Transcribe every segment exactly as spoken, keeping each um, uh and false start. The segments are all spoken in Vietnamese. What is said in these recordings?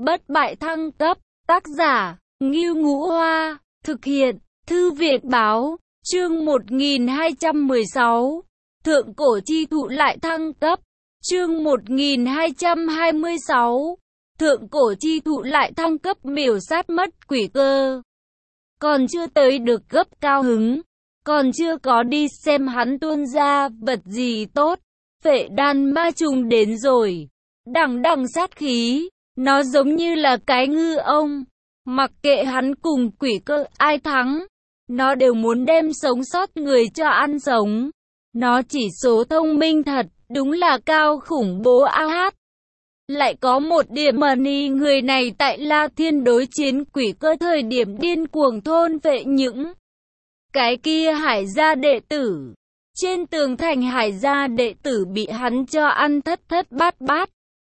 bất bại thăng cấp, tác giả, Ngưu Ngũ Hoa, thực hiện, Thư viện Báo, chương một nghìn hai trăm mười sáu, Thượng cổ chi thụ lại thăng cấp, chương một nghìn hai trăm hai mươi sáu, Thượng cổ chi thụ lại thăng cấp miểu sát mất quỷ cơ. Còn chưa tới được gấp cao hứng, còn chưa có đi xem hắn tuôn ra vật gì tốt, Phệ đan ma trùng đến rồi, đằng đằng sát khí, nó giống như là cái ngư ông, mặc kệ hắn cùng quỷ cơ ai thắng, nó đều muốn đem sống sót người cho ăn sống. Nó chỉ số thông minh thật, đúng là cao khủng bố a hát. Lại có một điểm money, người này tại La Thiên đối chiến quỷ cơ thời điểm điên cuồng thôn vệ những cái kia hải gia đệ tử. Trên tường thành hải gia đệ tử bị hắn cho ăn thất thất bát bát.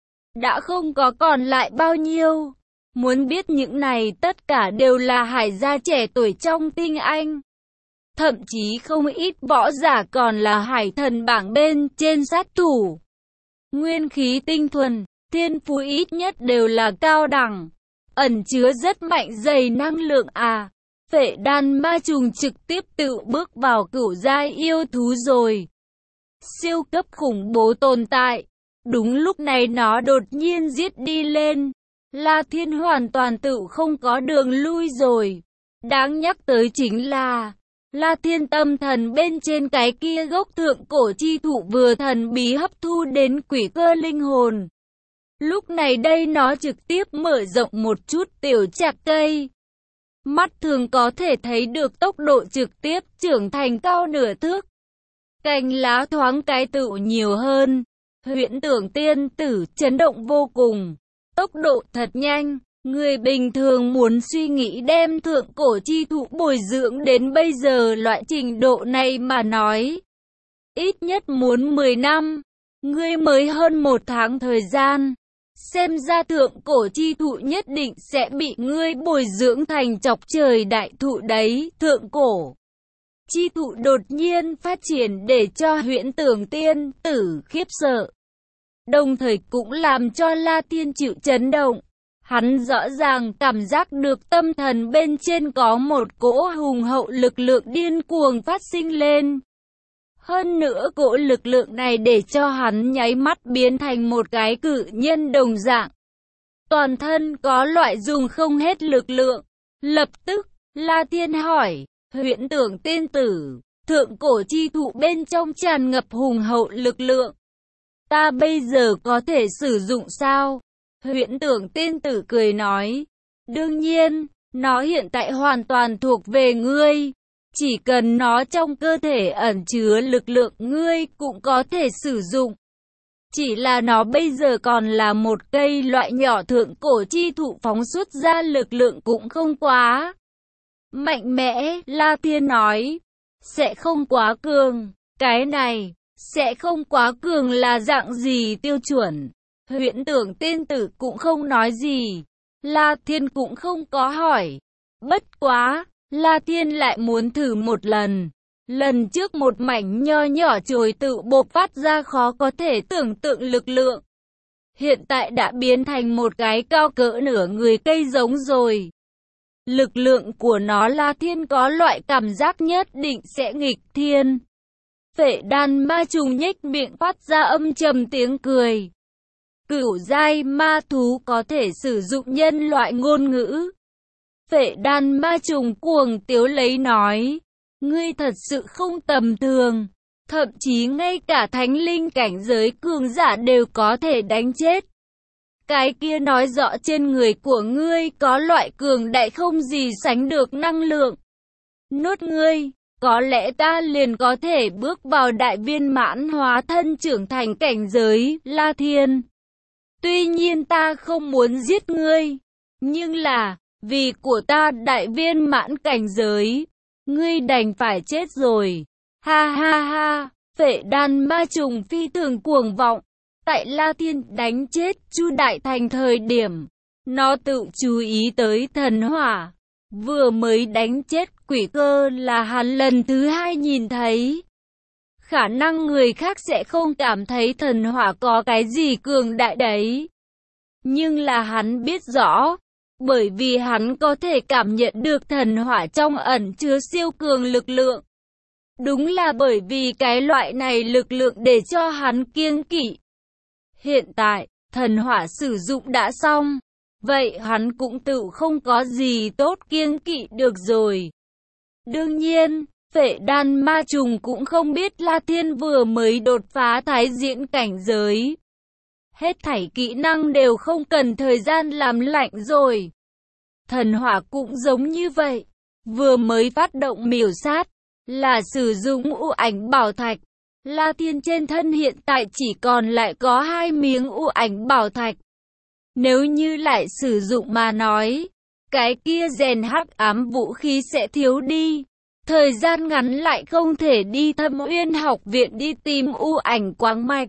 Đã không có còn lại bao nhiêu. Muốn biết những này tất cả đều là hải gia trẻ tuổi trong tinh anh. Thậm chí không ít võ giả còn là hải thần bảng bên trên sát thủ. Nguyên khí tinh thuần, thiên phú ít nhất đều là cao đẳng, ẩn chứa rất mạnh dày năng lượng à. Phệ đan ma trùng trực tiếp tự bước vào cửu giai yêu thú rồi. Siêu cấp khủng bố tồn tại. Đúng lúc này nó đột nhiên giết đi lên. La Thiên hoàn toàn tự không có đường lui rồi. Đáng nhắc tới chính là La Thiên tâm thần bên trên cái kia gốc thượng cổ chi thụ vừa thần bí hấp thu đến quỷ cơ linh hồn. Lúc này đây nó trực tiếp mở rộng một chút tiểu chạc cây. Mắt thường có thể thấy được tốc độ trực tiếp trưởng thành cao nửa thước. Cành lá thoáng cái tựu nhiều hơn. Huyễn tưởng tiên tử chấn động vô cùng. Tốc độ thật nhanh. Người bình thường muốn suy nghĩ đem thượng cổ chi thụ bồi dưỡng đến bây giờ loại trình độ này mà nói. Ít nhất muốn mười năm. Ngươi mới hơn một tháng thời gian. Xem ra thượng cổ chi thụ nhất định sẽ bị ngươi bồi dưỡng thành chọc trời đại thụ đấy. Thượng cổ chi thụ đột nhiên phát triển để cho huyễn tưởng tiên tử khiếp sợ. Đồng thời cũng làm cho La Thiên chịu chấn động. Hắn rõ ràng cảm giác được tâm thần bên trên có một cỗ hùng hậu lực lượng điên cuồng phát sinh lên. Hơn nữa cỗ lực lượng này để cho hắn nháy mắt biến thành một cái cự nhân đồng dạng. Toàn thân có loại dùng không hết lực lượng. Lập tức, La Thiên hỏi, huyễn tưởng tiên tử, thượng cổ chi thụ bên trong tràn ngập hùng hậu lực lượng. Ta bây giờ có thể sử dụng sao? Huyễn tưởng tiên tử cười nói, đương nhiên, nó hiện tại hoàn toàn thuộc về ngươi. Chỉ cần nó trong cơ thể ẩn chứa lực lượng ngươi cũng có thể sử dụng. Chỉ là nó bây giờ còn là một cây loại nhỏ thượng cổ chi thụ phóng xuất ra lực lượng cũng không quá mạnh mẽ. La Thiên nói, sẽ không quá cường. Cái này, sẽ không quá cường là dạng gì tiêu chuẩn? Huyễn tưởng tiên tử cũng không nói gì. La Thiên cũng không có hỏi. Bất quá, La Thiên lại muốn thử một lần. Lần trước một mảnh nho nhỏ chồi tự bộc phát ra khó có thể tưởng tượng lực lượng. Hiện tại đã biến thành một cái cao cỡ nửa người cây giống rồi. Lực lượng của nó La Thiên có loại cảm giác nhất định sẽ nghịch thiên. Phệ đan ma trùng nhếch miệng phát ra âm trầm tiếng cười. Cửu giai ma thú có thể sử dụng nhân loại ngôn ngữ. Phệ đan ma trùng cuồng tiếu lấy nói, ngươi thật sự không tầm thường, thậm chí ngay cả thánh linh cảnh giới cường giả đều có thể đánh chết. Cái kia nói rõ trên người của ngươi có loại cường đại không gì sánh được năng lượng. Nốt ngươi, có lẽ ta liền có thể bước vào đại viên mãn hóa thân trưởng thành cảnh giới. La Thiên, tuy nhiên ta không muốn giết ngươi, nhưng là vì của ta đại viên mãn cảnh giới, ngươi đành phải chết rồi. Ha ha ha, phệ đan ma trùng phi thường cuồng vọng. Tại La Thiên đánh chết Chu Đại Thành thời điểm, nó tự chú ý tới thần hỏa. Vừa mới đánh chết quỷ cơ là hắn lần thứ hai nhìn thấy. Khả năng người khác sẽ không cảm thấy thần hỏa có cái gì cường đại đấy. Nhưng là hắn biết rõ, bởi vì hắn có thể cảm nhận được thần hỏa trong ẩn chứa siêu cường lực lượng. Đúng là bởi vì cái loại này lực lượng để cho hắn kiêng kỵ. Hiện tại, thần hỏa sử dụng đã xong, vậy hắn cũng tự không có gì tốt kiêng kỵ được rồi. Đương nhiên, Phệ Đan Ma Trùng cũng không biết La Thiên vừa mới đột phá thái diễn cảnh giới. Hết thảy kỹ năng đều không cần thời gian làm lạnh rồi. Thần hỏa cũng giống như vậy, vừa mới phát động miểu sát, là sử dụng u ảnh bảo thạch. La Thiên trên thân hiện tại chỉ còn lại có hai miếng u ảnh bảo thạch. Nếu như lại sử dụng mà nói, cái kia rèn hắc ám vũ khí sẽ thiếu đi. Thời gian ngắn lại không thể đi Thâm Uyên học viện đi tìm u ảnh quáng mạch.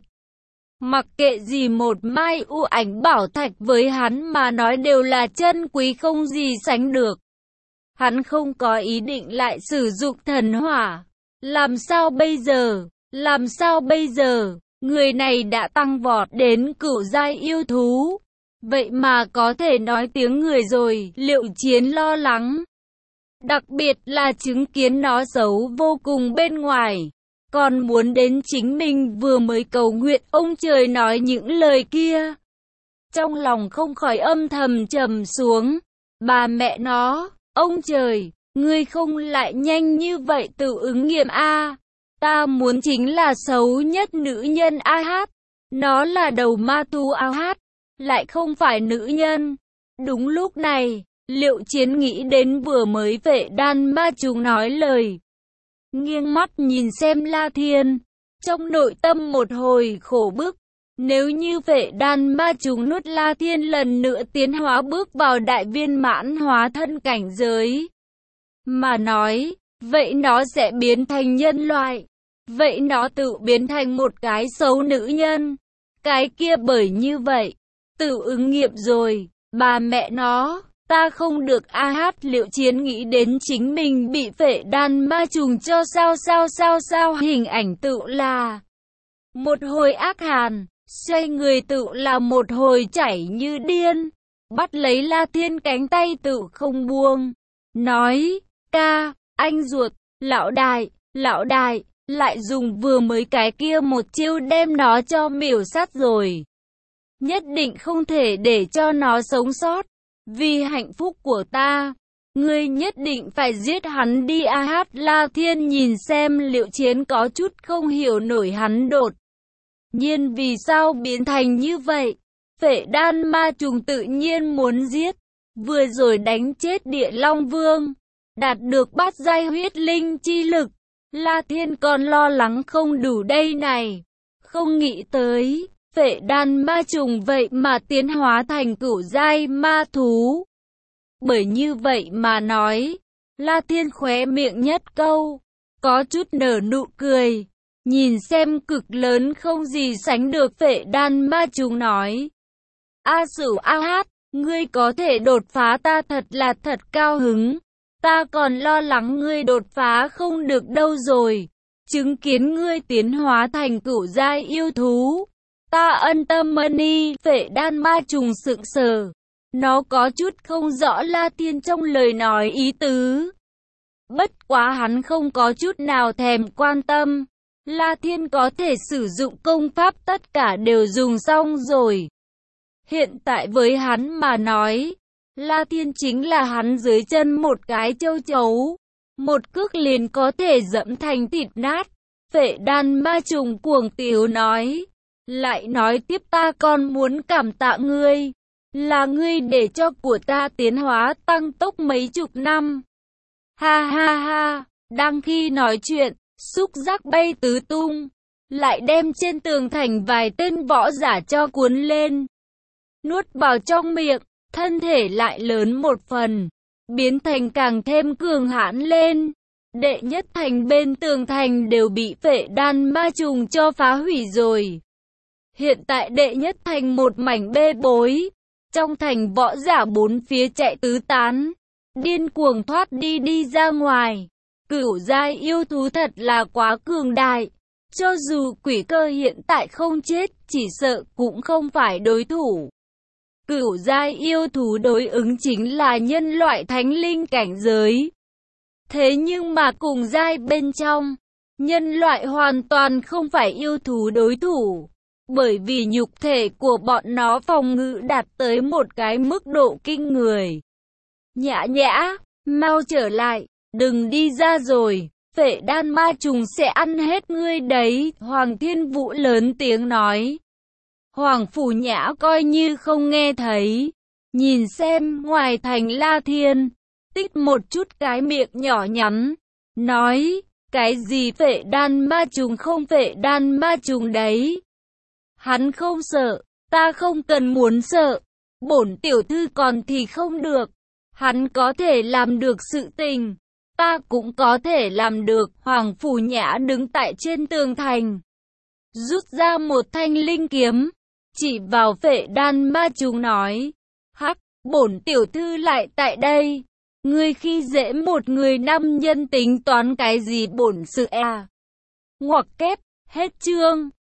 Mặc kệ gì một mai u ảnh bảo thạch với hắn mà nói đều là chân quý không gì sánh được. Hắn không có ý định lại sử dụng thần hỏa. Làm sao bây giờ? Làm sao bây giờ? Người này đã tăng vọt đến cửu giai yêu thú. Vậy mà có thể nói tiếng người rồi, Liệu Chiến lo lắng. Đặc biệt là chứng kiến nó xấu vô cùng bên ngoài. Còn muốn đến chính mình vừa mới cầu nguyện ông trời nói những lời kia. Trong lòng không khỏi âm thầm trầm xuống. Bà mẹ nó, ông trời, ngươi không lại nhanh như vậy tự ứng nghiệm a. Ta muốn chính là xấu nhất nữ nhân a hát. Nó là đầu ma tu a hát, lại không phải nữ nhân. Đúng lúc này, Liệu Chiến nghĩ đến vừa mới Phệ Đan Ma Trùng nói lời. Nghiêng mắt nhìn xem La Thiên, trong nội tâm một hồi khổ bức. Nếu như Phệ Đan Ma Trùng nuốt La Thiên lần nữa tiến hóa bước vào đại viên mãn hóa thân cảnh giới mà nói, vậy nó sẽ biến thành nhân loại. Vậy nó tự biến thành một cái xấu nữ nhân. Cái kia bởi như vậy, tự ứng nghiệm rồi, bà mẹ nó. Ta không được a hát. Liệu Chiến nghĩ đến chính mình bị Phệ Đan Ma Trùng cho sao sao sao sao hình ảnh tự là một hồi ác hàn, xoay người tự là một hồi chảy như điên, bắt lấy La Thiên cánh tay tự không buông, nói, ca, anh ruột, lão đại, lão đại, lại dùng vừa mới cái kia một chiêu đem nó cho miểu sát rồi. Nhất định không thể để cho nó sống sót. Vì hạnh phúc của ta, ngươi nhất định phải giết hắn đi a hát. La Thiên nhìn xem Liệu Chiến có chút không hiểu nổi hắn đột nhiên vì sao biến thành như vậy. Phệ Đan Ma Trùng tự nhiên muốn giết, vừa rồi đánh chết Địa Long Vương, đạt được bát giai huyết linh chi lực. La Thiên còn lo lắng không đủ đây này, không nghĩ tới Phệ Đan Ma Trùng vậy mà tiến hóa thành cửu giai ma thú. Bởi như vậy mà nói, La Thiên khóe miệng nhất câu, có chút nở nụ cười, nhìn xem cực lớn không gì sánh được Phệ Đan Ma Trùng nói. A Sửu a hát, ngươi có thể đột phá ta thật là thật cao hứng, ta còn lo lắng ngươi đột phá không được đâu rồi, chứng kiến ngươi tiến hóa thành cửu giai yêu thú. Ta ân tâm mani. Phệ Đan Ma Trùng sững sờ, nó có chút không rõ La Thiên trong lời nói ý tứ. Bất quá hắn không có chút nào thèm quan tâm. La Thiên có thể sử dụng công pháp tất cả đều dùng xong rồi. Hiện tại với hắn mà nói, La Thiên chính là hắn dưới chân một cái châu chấu, một cước liền có thể dẫm thành thịt nát. Phệ Đan Ma Trùng cuồng tiếu nói. Lại nói tiếp, ta còn muốn cảm tạ ngươi, là ngươi để cho của ta tiến hóa tăng tốc mấy chục năm. Ha ha ha, đang khi nói chuyện, xúc giác bay tứ tung, lại đem trên tường thành vài tên võ giả cho cuốn lên. Nuốt vào trong miệng, thân thể lại lớn một phần, biến thành càng thêm cường hãn lên. Đệ nhất thành bên tường thành đều bị Phệ Đan Ma Trùng cho phá hủy rồi. Hiện tại đệ nhất thành một mảnh bê bối, trong thành võ giả bốn phía chạy tứ tán, điên cuồng thoát đi đi ra ngoài. Cửu giai yêu thú thật là quá cường đại, cho dù Quỷ Cơ hiện tại không chết, chỉ sợ cũng không phải đối thủ. Cửu giai yêu thú đối ứng chính là nhân loại thánh linh cảnh giới. Thế nhưng mà cùng giai bên trong, nhân loại hoàn toàn không phải yêu thú đối thủ. Bởi vì nhục thể của bọn nó phòng ngự đạt tới một cái mức độ kinh người. Nhã nhã, mau trở lại, đừng đi ra rồi, phệ đan ma trùng sẽ ăn hết ngươi đấy, Hoàng Thiên Vũ lớn tiếng nói. Hoàng Phủ Nhã coi như không nghe thấy, nhìn xem ngoài thành La Thiên, tích một chút cái miệng nhỏ nhắn, nói, cái gì phệ đan ma trùng không phệ đan ma trùng đấy. Hắn không sợ, ta không cần muốn sợ, bổn tiểu thư còn thì không được, hắn có thể làm được sự tình, ta cũng có thể làm được. Hoàng Phủ Nhã đứng tại trên tường thành, rút ra một thanh linh kiếm, chỉ vào phệ đan ma trùng nói, hắc, bổn tiểu thư lại tại đây, ngươi khi dễ một người nam nhân tính toán cái gì bổn sự à. Ngoặc kép, hết chương.